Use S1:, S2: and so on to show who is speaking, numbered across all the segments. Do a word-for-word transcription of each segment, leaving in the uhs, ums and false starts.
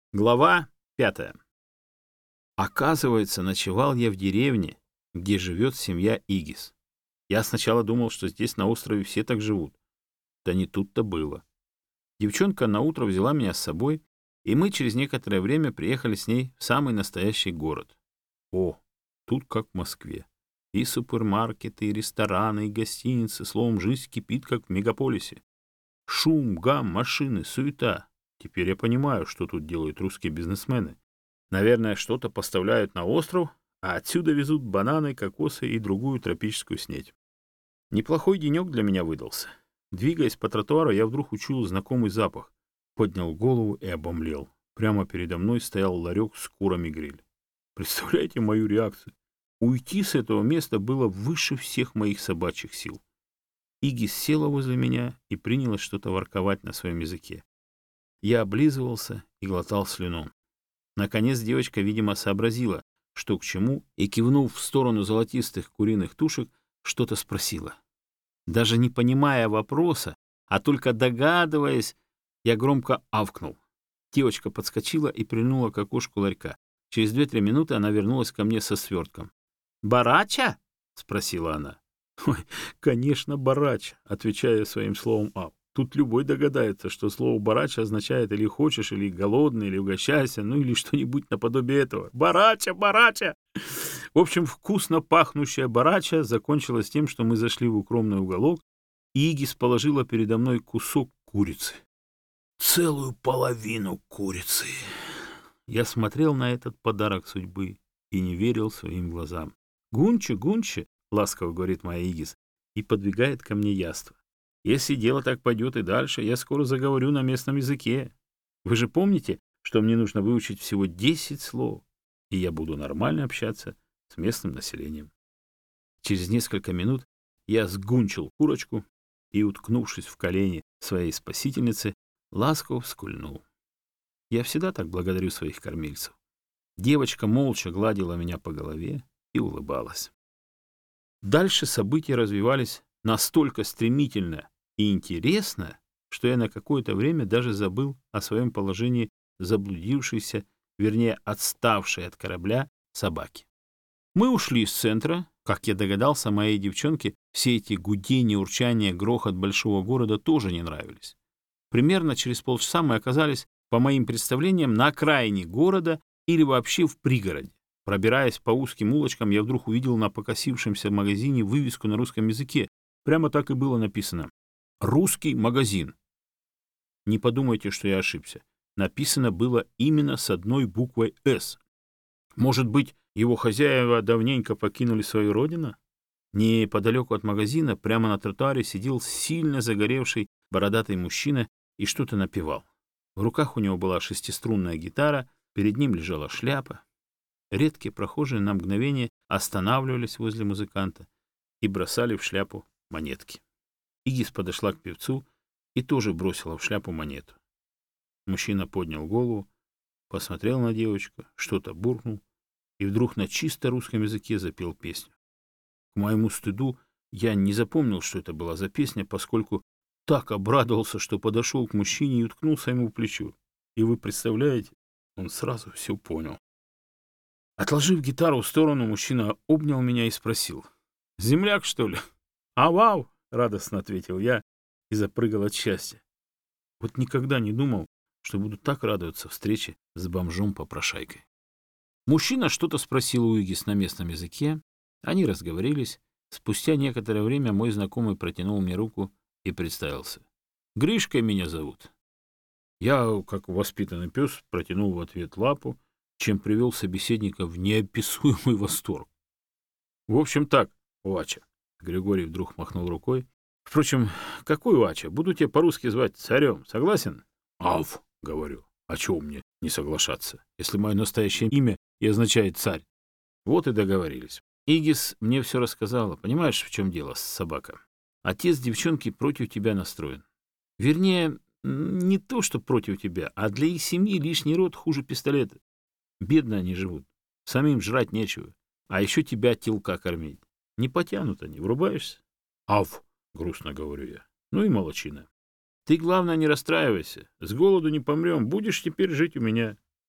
S1: Глава пятая. Оказывается, ночевал я в деревне, где живет семья Игис. Я сначала думал, что здесь на острове все так живут. Да не тут-то было. Девчонка наутро взяла меня с собой, и мы через некоторое время приехали с ней в самый настоящий город. О, тут как в Москве. И супермаркеты, и рестораны, и гостиницы. Словом, жизнь кипит, как в мегаполисе. Шум, гам, машины, суета. Теперь я понимаю, что тут делают русские бизнесмены. Наверное, что-то поставляют на остров, а отсюда везут бананы, кокосы и другую тропическую снедь. Неплохой денек для меня выдался. Двигаясь по тротуару, я вдруг учуял знакомый запах. Поднял голову и обомлел. Прямо передо мной стоял ларек с курами-гриль. Представляете мою реакцию? Уйти с этого места было выше всех моих собачьих сил. Игис села возле меня и принялась что-то ворковать на своем языке. Я облизывался и глотал слюну. Наконец девочка, видимо, сообразила, что к чему, и, кивнув в сторону золотистых куриных тушек, что-то спросила. Даже не понимая вопроса, а только догадываясь, я громко авкнул. Девочка подскочила и прильнула к окошку ларька. Через две-три минуты она вернулась ко мне со свертком. «Барача?» — спросила она. «Ой, конечно, барача», — отвечая своим словом «ав». Тут любой догадается, что слово «барача» означает или «хочешь», или «голодный», или «угощайся», ну или что-нибудь наподобие этого. «Барача, барача!» В общем, вкусно пахнущая барача закончилась тем, что мы зашли в укромный уголок, и Игис положила передо мной кусок курицы. Целую половину курицы. Я смотрел на этот подарок судьбы и не верил своим глазам. «Гунче, Гунче!» — ласково говорит моя Игис и подвигает ко мне яство. «Если дело так пойдет и дальше, я скоро заговорю на местном языке. Вы же помните, что мне нужно выучить всего десять слов, и я буду нормально общаться с местным населением». Через несколько минут я сгунчил курочку и, уткнувшись в колени своей спасительницы, ласково вскульнул. Я всегда так благодарю своих кормильцев. Девочка молча гладила меня по голове и улыбалась. Дальше события развивались настолько стремительно и интересно, что я на какое-то время даже забыл о своем положении заблудившейся, вернее, отставшей от корабля собаки. Мы ушли из центра. Как я догадался, моей девчонке все эти гудения, урчания, грохот большого города тоже не нравились. Примерно через полчаса мы оказались, по моим представлениям, на окраине города или вообще в пригороде. Пробираясь по узким улочкам, я вдруг увидел на покосившемся магазине вывеску на русском языке. Прямо так и было написано. «Русский магазин». Не подумайте, что я ошибся. Написано было именно с одной буквой «С». Может быть, его хозяева давненько покинули свою родину? Неподалеку от магазина, прямо на тротуаре, сидел сильно загоревший бородатый мужчина и что-то напевал. В руках у него была шестиструнная гитара, перед ним лежала шляпа. Редкие прохожие на мгновение останавливались возле музыканта и бросали в шляпу монетки. Игис подошла к певцу и тоже бросила в шляпу монету. Мужчина поднял голову, посмотрел на девочку, что-то буркнул и вдруг на чисто русском языке запел песню. К моему стыду я не запомнил, что это была за песня, поскольку так обрадовался, что подошел к мужчине и уткнулся ему в плечо. И вы представляете, он сразу все понял. Отложив гитару в сторону, мужчина обнял меня и спросил: «Земляк, что ли?» «Ау-ау!» — радостно ответил я и запрыгал от счастья. Вот никогда не думал, что буду так радоваться встрече с бомжом-попрошайкой. Мужчина что-то спросил у Игис на местном языке. Они разговорились. Спустя некоторое время мой знакомый протянул мне руку и представился. «Гришкой меня зовут». Я, как воспитанный пес, протянул в ответ лапу, чем привел собеседника в неописуемый восторг. «В общем так, Вача», — Григорий вдруг махнул рукой. «Впрочем, какой Вача? Буду тебя по-русски звать царем. Согласен?» «Ав», — говорю. «А чего мне не соглашаться, если мое настоящее имя и означает царь?» Вот и договорились. Игис мне все рассказала. Понимаешь, в чем дело, собака? Отец девчонки против тебя настроен. Вернее, не то, что против тебя, а для их семьи лишний род хуже пистолета. Бедно они живут. Самим жрать нечего. А еще тебя от телка кормить. Не потянут они, врубаешься? Ав, грустно говорю я. Ну и молодчина. Ты, главное, не расстраивайся. С голоду не помрем. Будешь теперь жить у меня.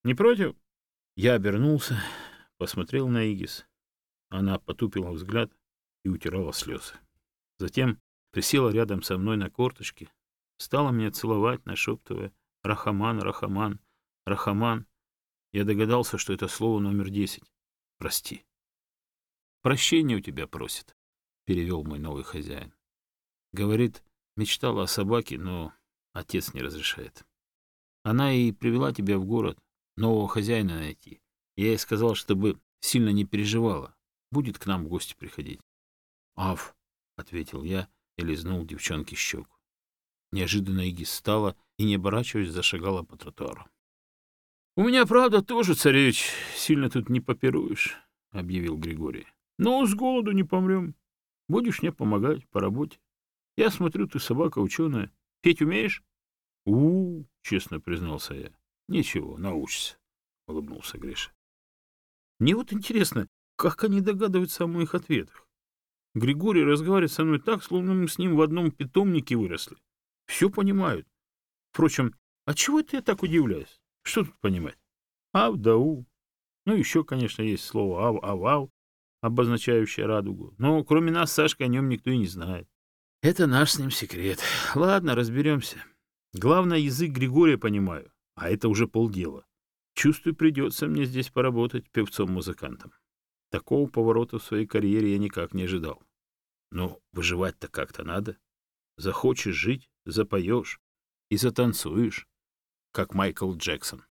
S1: Не против? Я обернулся, посмотрел на Игис. Она потупила взгляд и утирала слезы. Затем присела рядом со мной на корточки, стала меня целовать, нашептывая «Рахаман, Рахаман, Рахаман». Я догадался, что это слово номер десять. «Прости». «Прощения у тебя просит», — перевел мой новый хозяин. Говорит, мечтала о собаке, но отец не разрешает. Она и привела тебя в город, нового хозяина найти. Я ей сказал, чтобы сильно не переживала. Будет к нам в гости приходить. «Аф», — ответил я и лизнул девчонке щеку. Неожиданно Игис встала и, не оборачиваясь, зашагала по тротуару. «У меня, правда, тоже, царевич, сильно тут не попируешь», — объявил Григорий. «Но с голоду не помрем. Будешь мне помогать по работе. Я смотрю, ты собака ученая. Петь умеешь?» «У-у-у», — честно признался я. «Ничего, научишься», — улыбнулся Гриша. Мне вот интересно, как они догадываются о моих ответах. Григорий разговаривает со мной так, словно мы с ним в одном питомнике выросли. Все понимают. Впрочем, а чего это я так удивляюсь? Что тут понимать? Ав да у. Ну, еще, конечно, есть слово ав-ав-ав, обозначающее радугу. Но кроме нас, Сашка, о нем никто и не знает. Это наш с ним секрет. Ладно, разберемся. Главное, язык Григория понимаю, а это уже полдела. Чувствую, придется мне здесь поработать певцом-музыкантом. Такого поворота в своей карьере я никак не ожидал. Но выживать-то как-то надо. Захочешь жить — запоешь и затанцуешь, как Майкл Джексон.